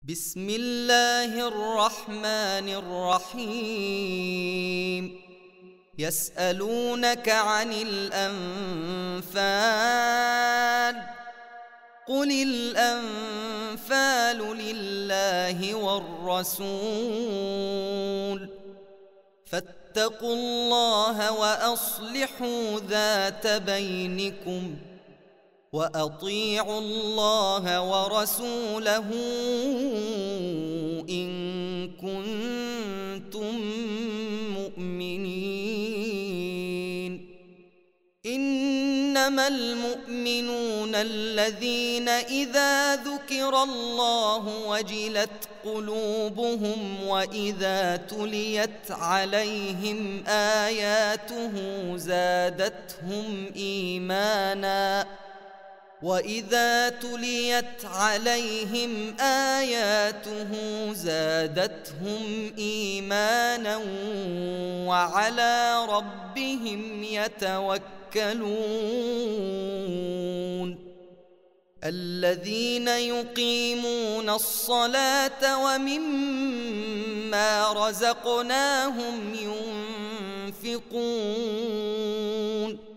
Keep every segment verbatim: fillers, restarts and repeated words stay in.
بسم الله الرحمن الرحيم يسألونك عن الأنفال قل الأنفال لله والرسول فاتقوا الله وأصلحوا ذات بينكم وأطيعوا الله ورسوله إن كنتم مؤمنين إنما المؤمنون الذين إذا ذكر الله وجلت قلوبهم وإذا تليت عليهم آياته زادتهم إيمانا وإذا تليت عليهم آياته زادتهم إيمانا وعلى ربهم يتوكلون الذين يقيمون الصلاة ومما رزقناهم ينفقون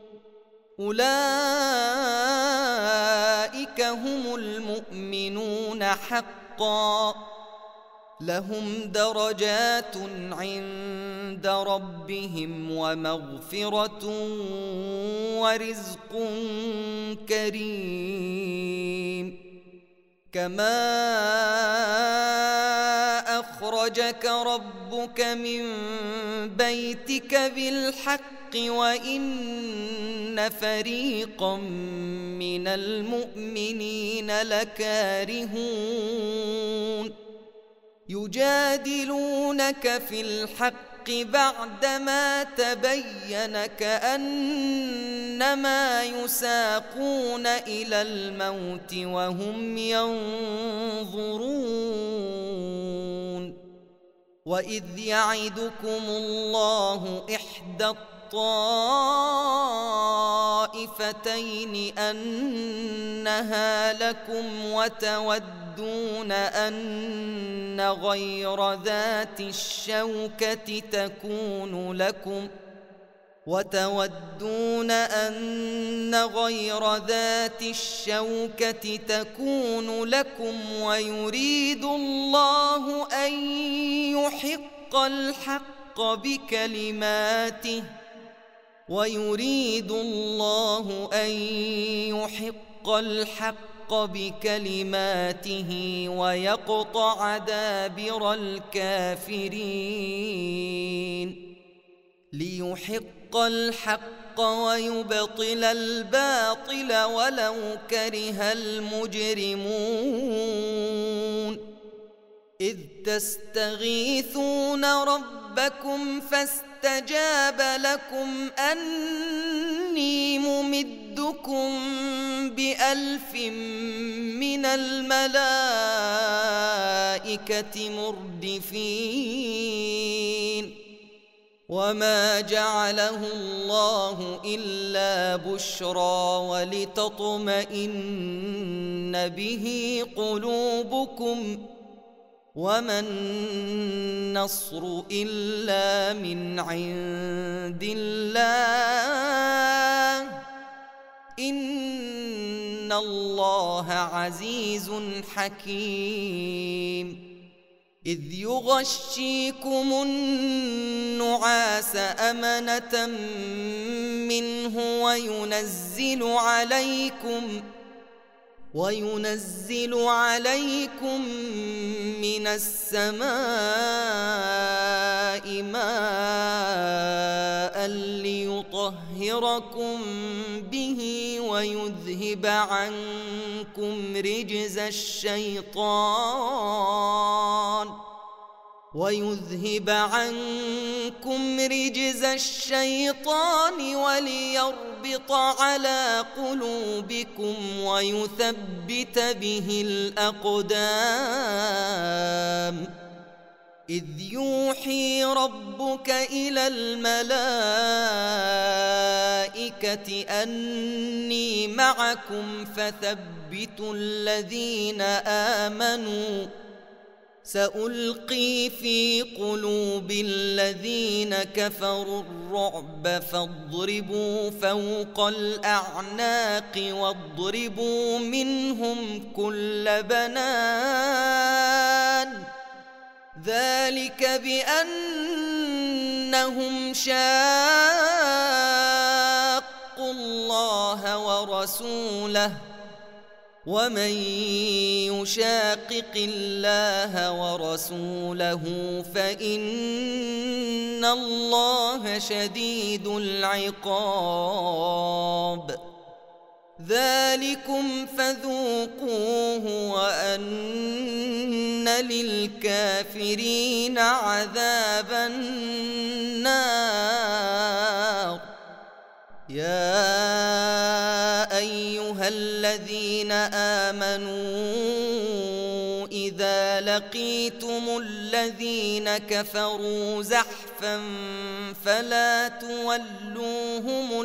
أولئك هم المؤمنون حقا لهم درجات عند ربهم ومغفرة ورزق كريم كما أخرجك ربك من بيتك بالحق وإن فريقا من المؤمنين لكارهون يجادلونك في الحق بعدما تبين كأنما يساقون إلى الموت وهم ينظرون وإذ يعدكم الله إحدى الطائفتين أنها لكم وتودون أن غير ذات الشوكة تكون لكم وتودون أن غير ذات الشوكة تكون لكم ويريد الله أن يحق الحق بكلماته ويريد الله أن يحق الحق بكلماته ويقطع دابر الكافرين ليحق الحق ويبطل الباطل ولو كره المجرمون إذ تستغيثون ربكم فاستجاب لكم أني ممدكم بألف من الملائكة مردفين وما جعله الله إلا بشرى ولتطمئن به قلوبكم وما النصر إلا من عند الله إن الله عزيز حكيم إذ يغشيكم النعاس أمنة منه وينزل عليكم وينزل عليكم من السماء ماء ليطهركم به ويذهب عنكم رجز الشيطان ويذهب عنكم رجز الشيطان وليربط على قلوبكم ويثبت به الأقدام إذ يوحي ربك إلى الملائكة أني معكم فثبتوا الذين آمنوا سألقي في قلوب الذين كفروا الرعب فاضربوا فوق الأعناق واضربوا منهم كل بنان ذلك بأنهم شاقوا الله ورسوله ومن يشاقق الله ورسوله فإن الله شديد العقاب ذلكم فذوقوه وأن للكافرين عذاب النار يا أيها الذين آمنوا إذا لقيتم الذين كفروا زحفا فلا تولوهم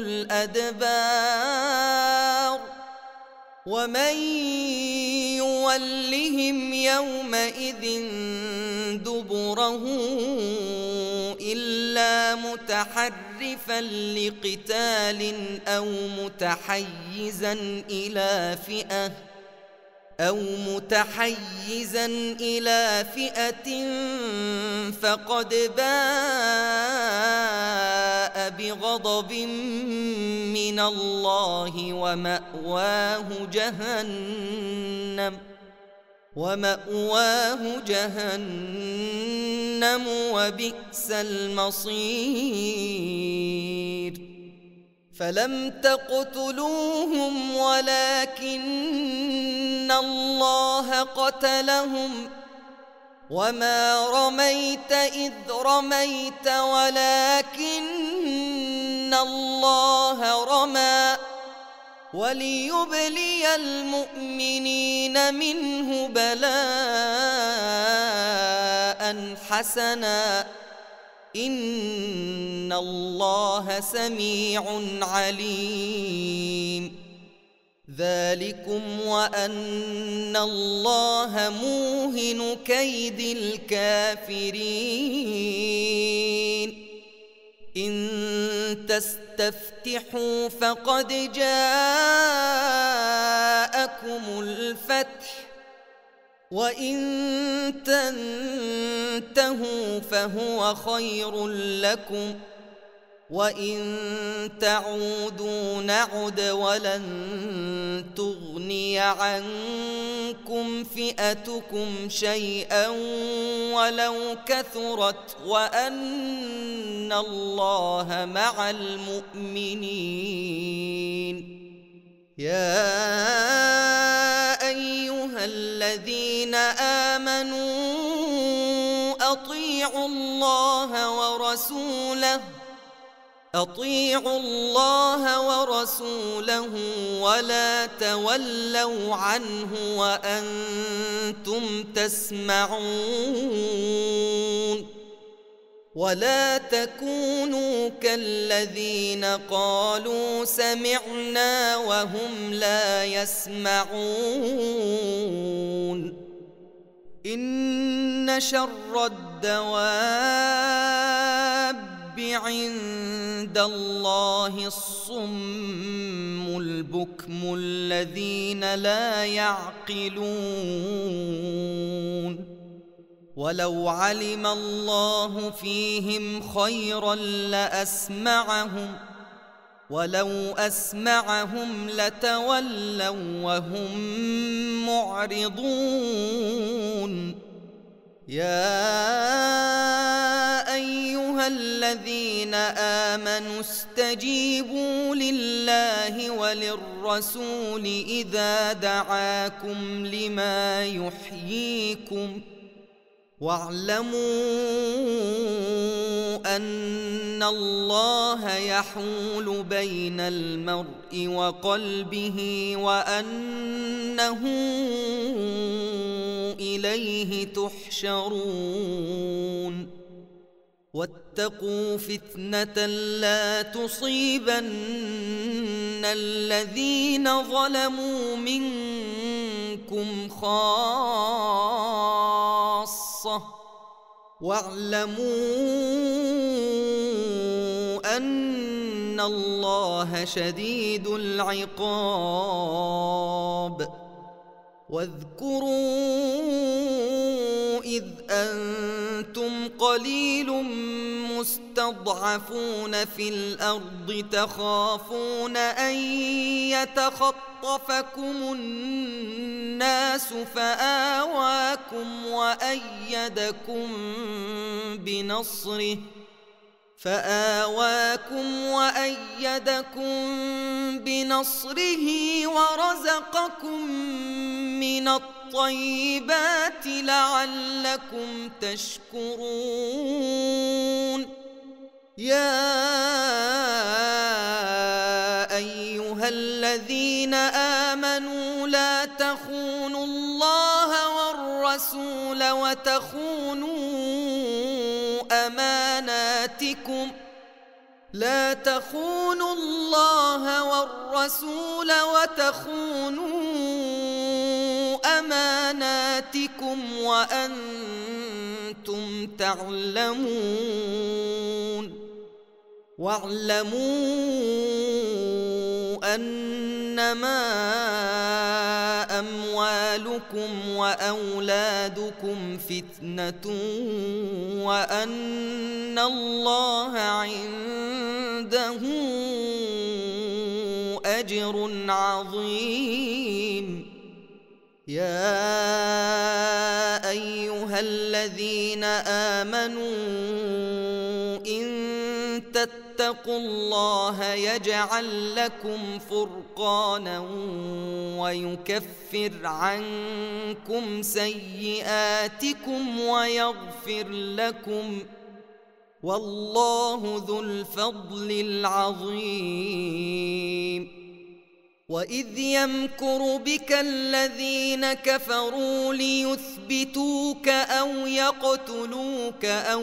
الأدبار ومن يولهم يومئذ دبره إلا متحرفا لقتال أو متحيزا إلى فئة أو متحيزا إلى فئة فقد باء بغضب من الله ومأواه جهنم ومأواه جهنم وبئس المصير فلم تقتلوهم ولكن الله قتلهم وما رميت إذ رميت ولكن الله رمى وليبلي المؤمنين منه بلاء حسنا إن الله سميع عليم ذلكم وأن الله موهن كيد الكافرين إن تستفتحوا فقد جاءكم الفتح وإن تنتهوا فهو خير لكم وإن تعودوا نعد ولن تغني عنكم فئتكم شيئا ولو كثرت وأن الله مع المؤمنين يا أيها الذين آمنوا أطيعوا الله ورسوله أطيعوا الله ورسوله ولا تولوا عنه وأنتم تسمعون ولا تكونوا كالذين قالوا سمعنا وهم لا يسمعون إن شر الدواب عند الله الصم البكم الذين لا يعقلون ولو علم الله فيهم خيرا لأسمعهم ولو أسمعهم لتولوا وهم معرضون يا أيها الذين آمنوا استجيبوا لله وللرسول إذا دعاكم لما يحييكم واعلموا أن الله يحول بين المرء وقلبه وأنه إليه تحشرون واتقوا فتنة لا تصيبن الذين ظلموا منكم خاصة خاصة واعلموا أن الله شديد العقاب واذكروا إذ أنتم قليل مستضعفون في الأرض تخافون أن يتخطفكم الناس فآواكم وأيدكم بنصره فآواكم وأيدكم بنصره ورزقكم من الطيبات لعلكم تشكرون يا أيها الذين آمنوا لا تخونوا الله والرسول وتخونوا أماناتكم لا تخونوا الله والرسول وتخونوا أماناتكم وأنتم تعلمون واعلموا أنما أموالكم وأولادكم فتنة وأن الله عنده أجر عظيم يا أيها الذين آمنوا إن تتقوا الله يجعل لكم فرقانا ويكفر عنكم سيئاتكم ويغفر لكم والله ذو الفضل العظيم وإذ يمكر بك الذين كفروا ليثبتوك أو يقتلوك أو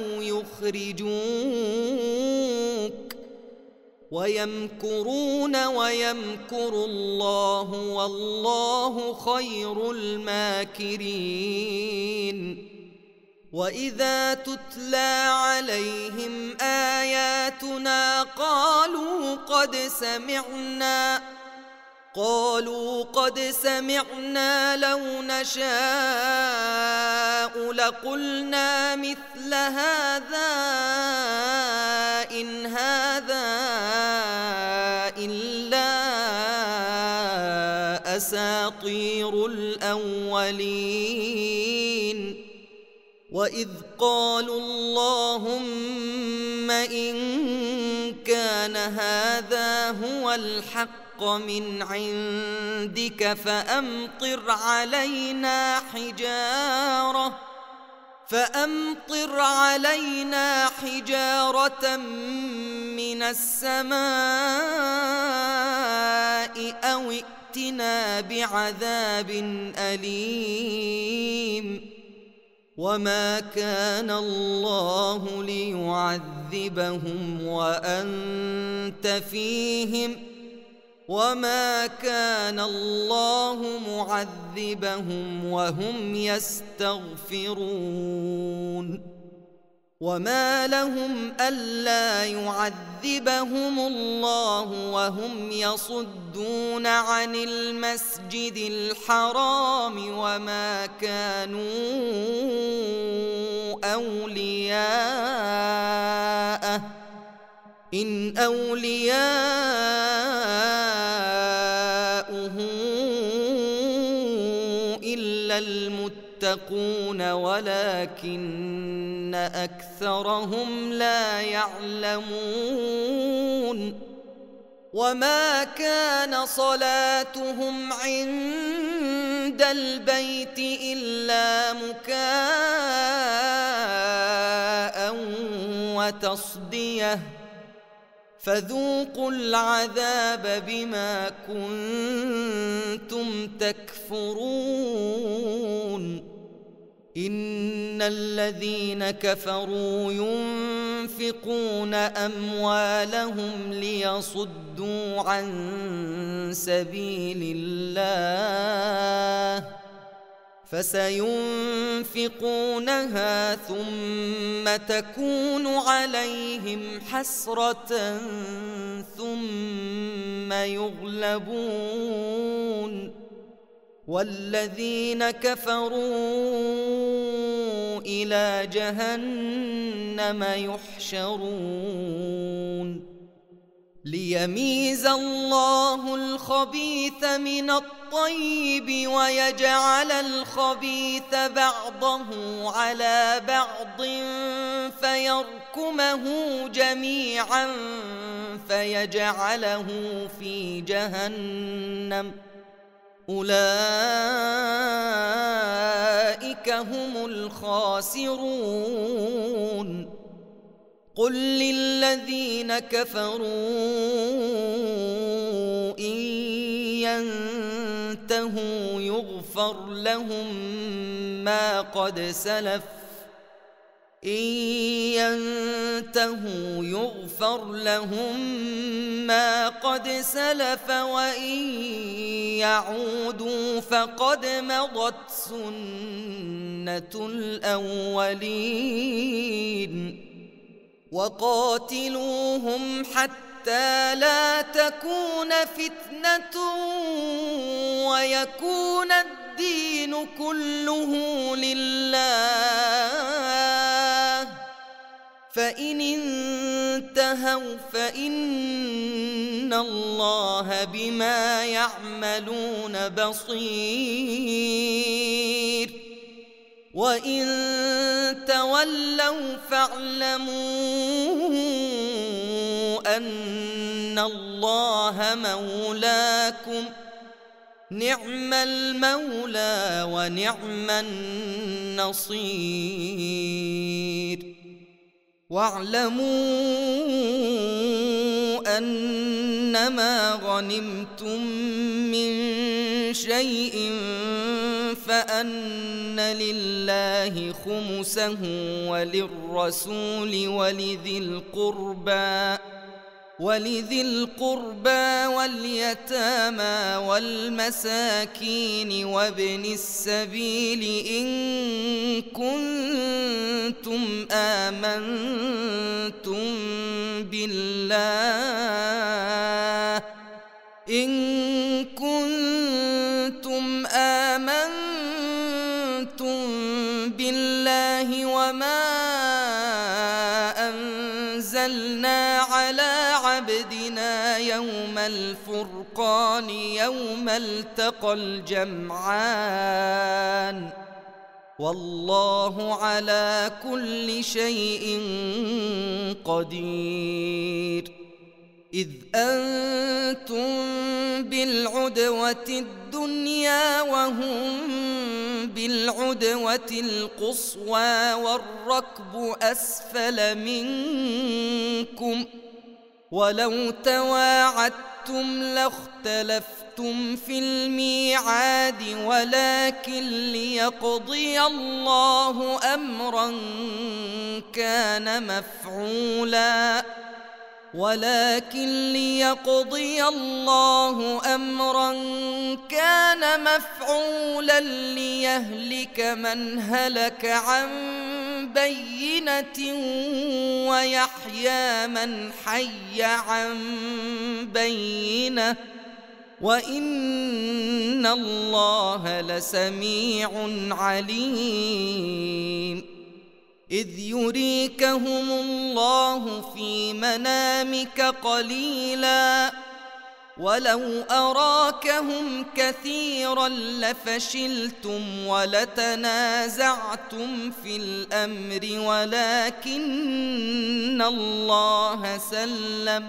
يخرجوك ويمكرون ويمكر الله والله خير الماكرين وإذا تتلى عليهم آياتنا قالوا قد سمعنا قالوا قد سمعنا لو نشاء لقلنا مثل هذا إن هذا إلا أساطير الأولين وإذ قالوا اللهم إن كان هذا هو الحق من عندك فأمطر علينا حجارة فأمطر علينا حجارة من السماء أو ائتنا بعذاب أليم وما كان الله ليعذبهم وأنت فيهم وما كان الله معذبهم وهم يستغفرون وما لهم ألا يعذبهم الله وهم يصدون عن المسجد الحرام وما كانوا أولياءه إن أولياؤه إلا المتقون ولكن أكثرهم لا يعلمون وما كان صلاتهم عند البيت إلا مكاء وتصدية فذوقوا العذاب بما كنتم تكفرون إن الذين كفروا ينفقون أموالهم ليصدوا عن سبيل الله فسينفقونها ثم تكون عليهم حسرة ثم يغلبون والذين كفروا إلى جهنم يحشرون ليميز الله الخبيث من الطيب ويجعل الخبيث بعضه على بعض فيركمه جميعا فيجعله في جهنم أولئك هم الخاسرون قل للذين كفروا إن ينتهوا يغفر لهم ما قد سلف إن ينتهوا يغفر لهم ما قد سلف وإن يعودوا فقد مضت سنة الأولين وقاتلوهم حتى لا تكون فتنة ويكون الدين كله لله فإن انتهوا فإن الله بما يعملون بصير وإن تولوا فاعلموا أن الله مولاكم نعم المولى ونعم النصير واعلموا أنما غنمتم من شيء فأن لله خمسه وللرسول ولذي القربى ولذي القربى واليتامى والمساكين وابن السبيل إن كنتم آمنتم بالله إن كنتم آمنتم بالله وما أنزلنا على عبدنا يوم الفرقان يوم التقى الجمعان والله على كل شيء قدير إذ أنتم بالعدوة الدنيا وهم بالعدوة القصوى والركب أسفل منكم ولو تواعدتم لاختلفتم في الميعاد ولكن ليقضي الله أمرا كان مفعولا ولكن ليقضي الله أمرا كان مفعولا ليهلك من هلك عن بينة ويحيى من حي عن بينة وإن الله لسميع عليم إذ يريكهم الله في منامك قليلا ولو أراكهم كثيرا لفشلتم ولتنازعتم في الأمر ولكن الله سلم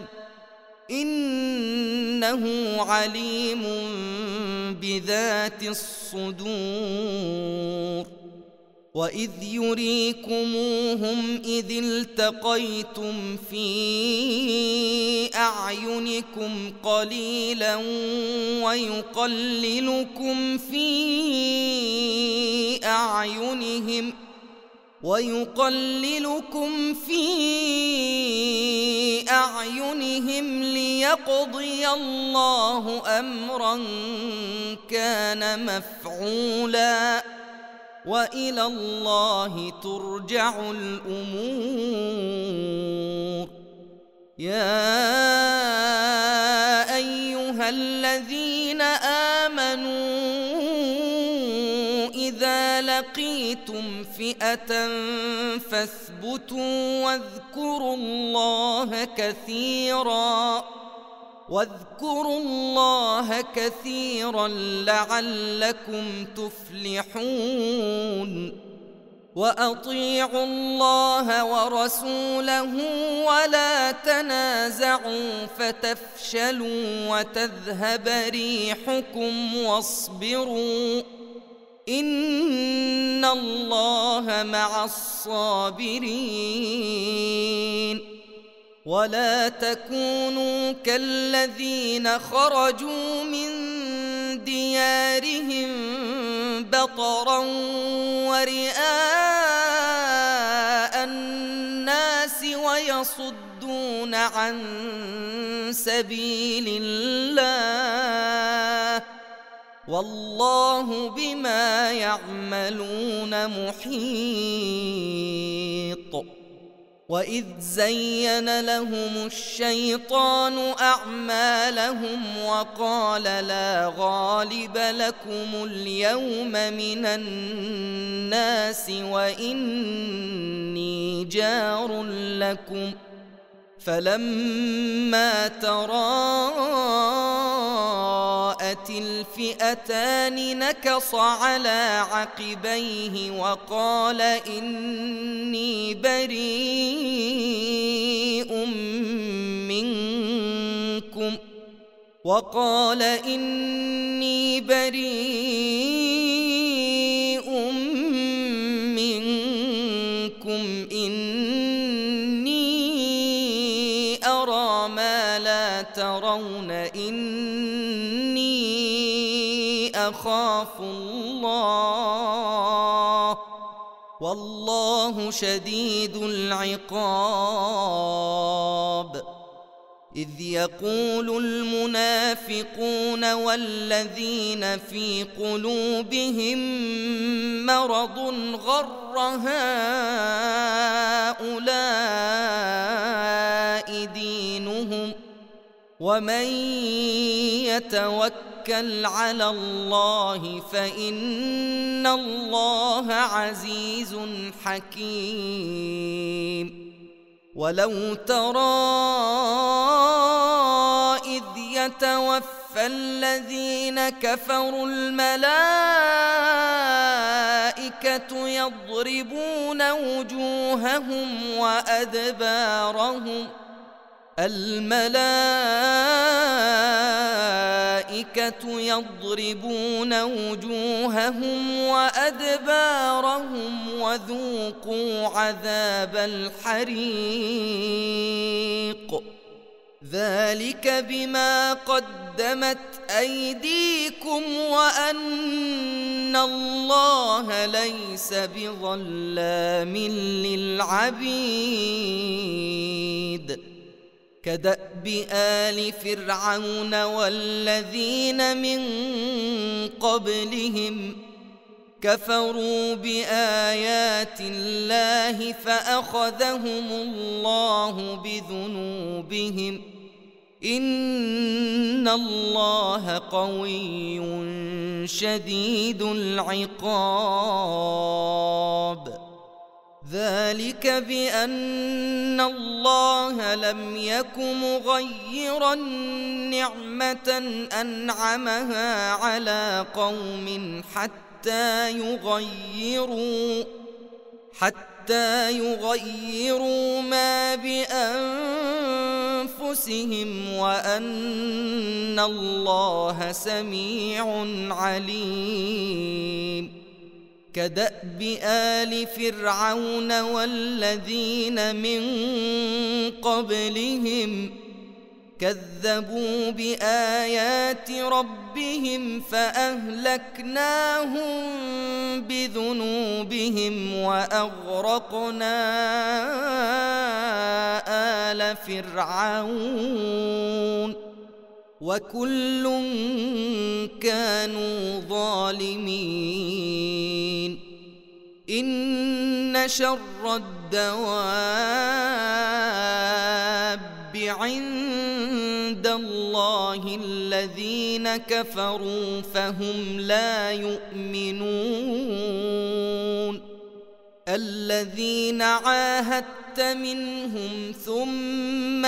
إنه عليم بذات الصدور وإذ يريكموهم إذ التقيتم في أعينكم قليلا ويقللكم في أعينهم ويقللكم في أعينهم ليقضي الله أمرا كان مفعولا وإلى الله ترجع الأمور. يا أيها الذين آمنوا إذا لقيتم فئة فاثبتوا واذكروا الله كثيرا واذكروا الله كثيرا لعلكم تفلحون. وأطيعوا الله ورسوله ولا تنازعوا فتفشلوا وتذهب ريحكم واصبروا إن الله مع الصابرين. ولا تكونوا كالذين خرجوا من ديارهم بطرا ورئاء الناس ويصدون عن سبيل الله والله بما يعملون محيط. وإذ زين لهم الشيطان أعمالهم وقال لا غالب لكم اليوم من الناس وإني جار لكم فلما تراءت الفئتان نكص على عقبيه وقال إني بريء منكم وقال إني بريء منكم إني أرى ما لا ترون إني أخاف الله والله شديد العقاب. إذ يقول المنافقون والذين في قلوبهم مرض غر هؤلاء دينهم ومن يتوكل على الله فإن الله عزيز حكيم. ولو ترى إذ يتوفى الذين كفروا الملائكة يضربون وجوههم وأدبارهم الملائكة يضربون وجوههم وأدبارهم وذوقوا عذاب الحريق ذلك بما قدمت أيديكم وأن الله ليس بظلام للعبيد. كدأب آل فرعون والذين من قبلهم كفروا بآيات الله فأخذهم الله بذنوبهم إن الله قوي شديد العقاب. ذلك بأن الله لم يك مغيرا نعمة أنعمها على قوم حتى يغيروا حتى يغيروا ما بأنفسهم وأن الله سميع عليم. كدأب آل فرعون والذين من قبلهم كذبوا بآيات ربهم فأهلكناهم بذنوبهم وأغرقنا آل فرعون وكل كانوا ظالمين. إن شر الدواب عند الله الذين كفروا فهم لا يؤمنون الذين عاهدت منهم ثم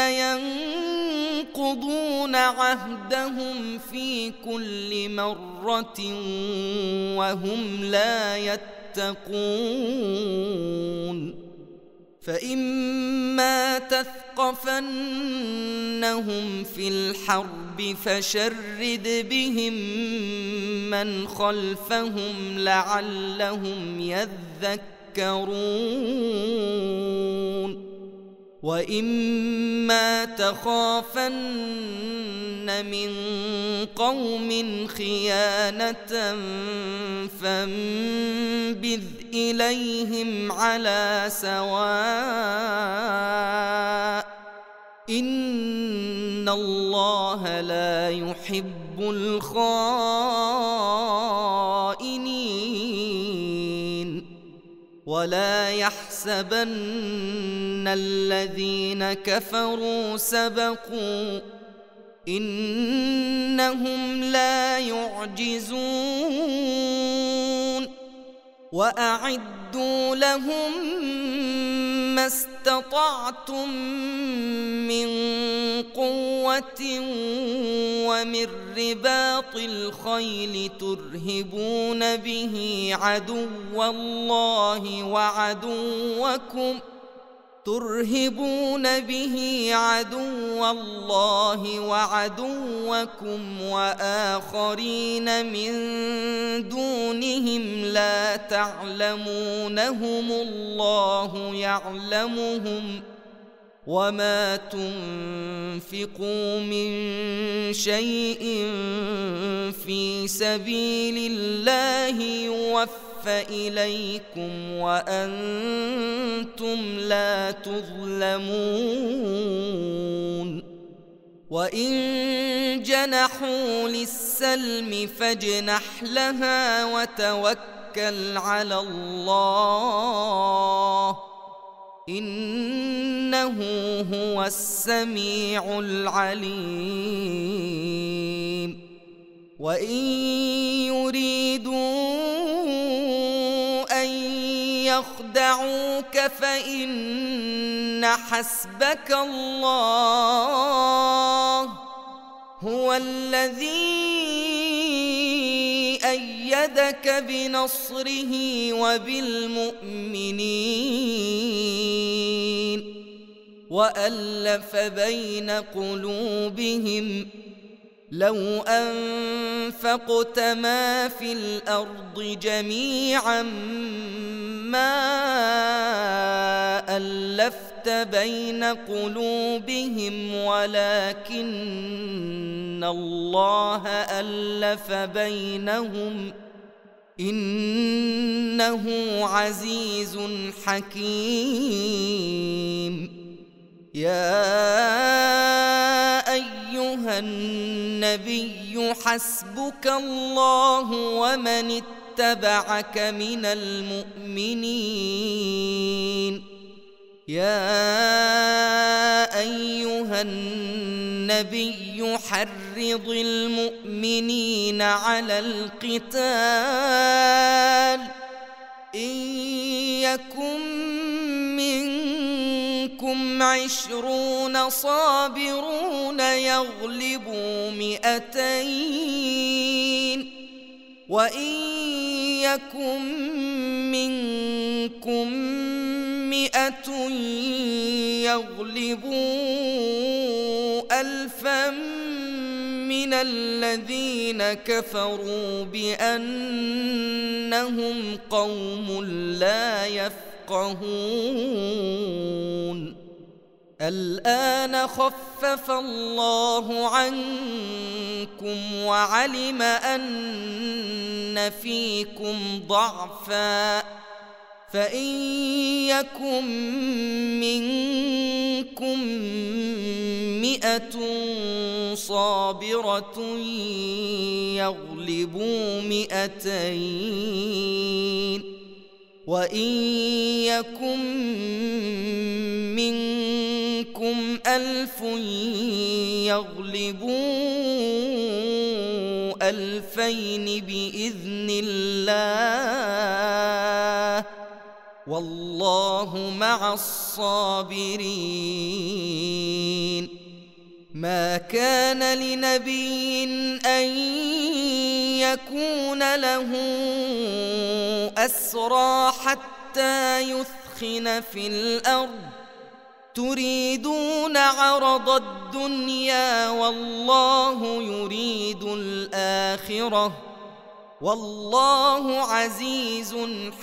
ينقضون عهدهم في كل مرة وهم لا يتقون فإما تثقفنهم في الحرب فشرد بهم من خلفهم لعلهم يذكرون وإما تخافن من قوم خيانة فانبذ إليهم على سواء إن الله لا يحب الخائنين ولا يحسبن الذين كفروا سبقوا إنهم لا يعجزون وأعدوا لهم ما استطعتم من قوة ومن رباط الخيل ترهبون به عدو الله وعدوكم ترهبون به عدو الله وعدوكم وآخرين من دونهم لا تعلمونهم الله يعلمهم وما تنفقوا من شيء في سبيل الله يوفى إليكم وأنتم لا تظلمون وإن جنحوا للسلم فاجنح لها وتوكل على الله إنه هو السميع العليم وإن يريدوا أن يخدعوك فإن حسبك الله هو الذي أيدك بنصره وبالمؤمنين وألف بين قلوبهم لو أنفقت ما في الأرض جميعا ما ألفت بين قلوبهم ولكن الله ألف بينهم إنه عزيز حكيم يا أيها النبي حسبك الله ومن اتبعك من المؤمنين يا أيها النبي حرض المؤمنين على القتال إن يكن منكم عشرون صابرون يغلبوا مئتين وإن يكن منكم مئة يغلبوا ألفا من الذين كفروا بأنهم قوم لا يفقهون الآن خفف الله عنكم وعلم أن فيكم ضعفا فإن يكن منكم مئة صابرة يغلبوا مئتين وإن يكن منكم ألف يغلبوا ألفين بإذن الله والله مع الصابرين. ما كان لنبي أن يكون له أسرى حتى يثخن في الأرض تريدون عرض الدنيا والله يريد الآخرة والله عزيز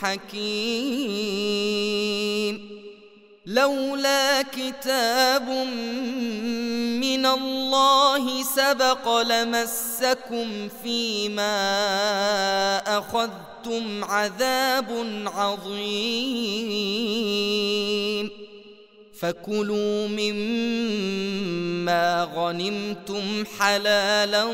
حكيم. لولا كتاب من الله سبق لمسكم فيما أخذتم عذاب عظيم. فكلوا مما غنمتم حلالا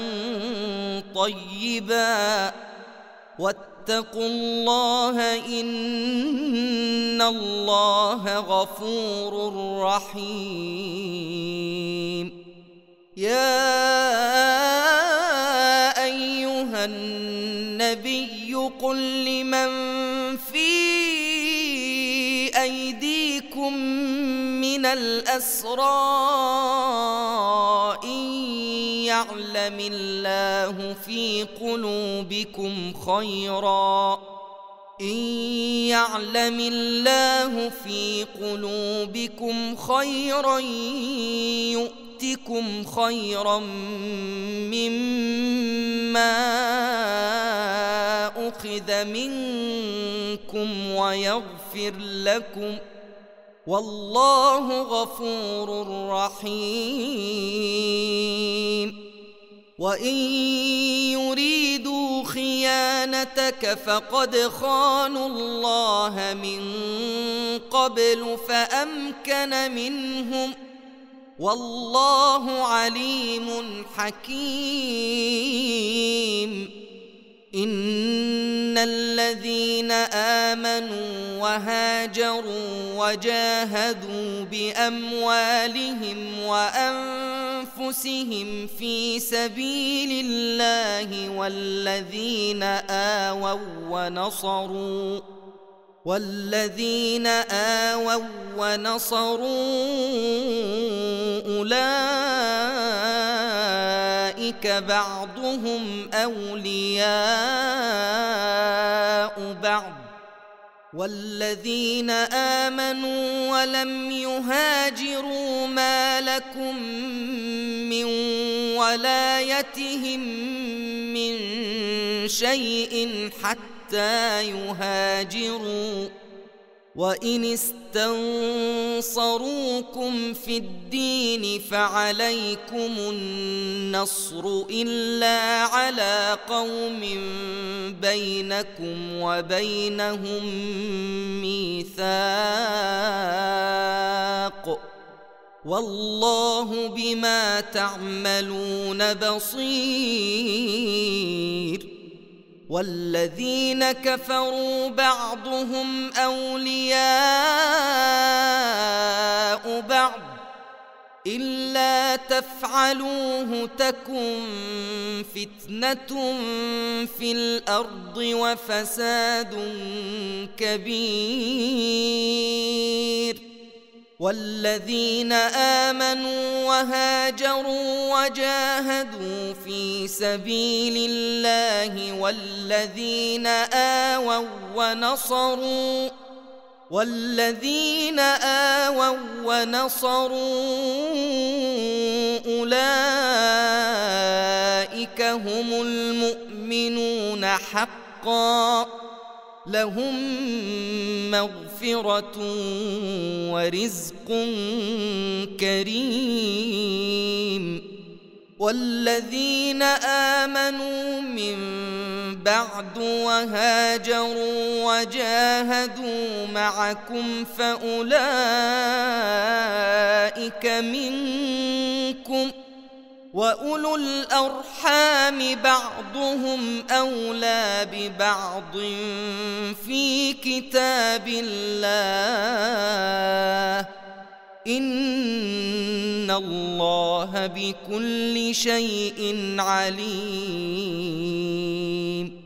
طيبا واتقوا الله إن الله غفور رحيم. يا أيها النبي قل لمن في أيديكم من الأسرى إن يعلم الله في قلوبكم خيرا إن يعلم الله في قلوبكم خيرا يؤتكم خيرا مما أخذ منكم ويغفر لكم والله غفور رحيم. وإن يريدوا خيانتك فقد خانوا الله من قبل فأمكن منهم والله عليم حكيم. إن الذين آمنوا وهاجروا وجاهدوا بأموالهم وأنفسهم في سبيل الله والذين آووا ونصروا والذين آووا ونصروا أولئك بعضهم أولياء بعض والذين آمنوا ولم يهاجروا ما لكم من ولايتهم من شيء حتى يهاجروا وإن استنصروكم في الدين فعليكم النصر إلا على قوم بينكم وبينهم ميثاق والله بما تعملون بصير. والذين كفروا بعضهم أولياء بعض إلا تفعلوه تكن فتنة في الأرض وفساد كبير. والذين آمنوا وهاجروا وجاهدوا في سبيل الله والذين آووا ونصروا والذين آووا ونصروا أولئك هم المؤمنون حقا لهم مغفرة ورزق كريم. والذين آمنوا من بعد وهاجروا وجاهدوا معكم فأولئك منكم وأولو الأرحام بعضهم أولى ببعض في كتاب الله إن الله بكل شيء عليم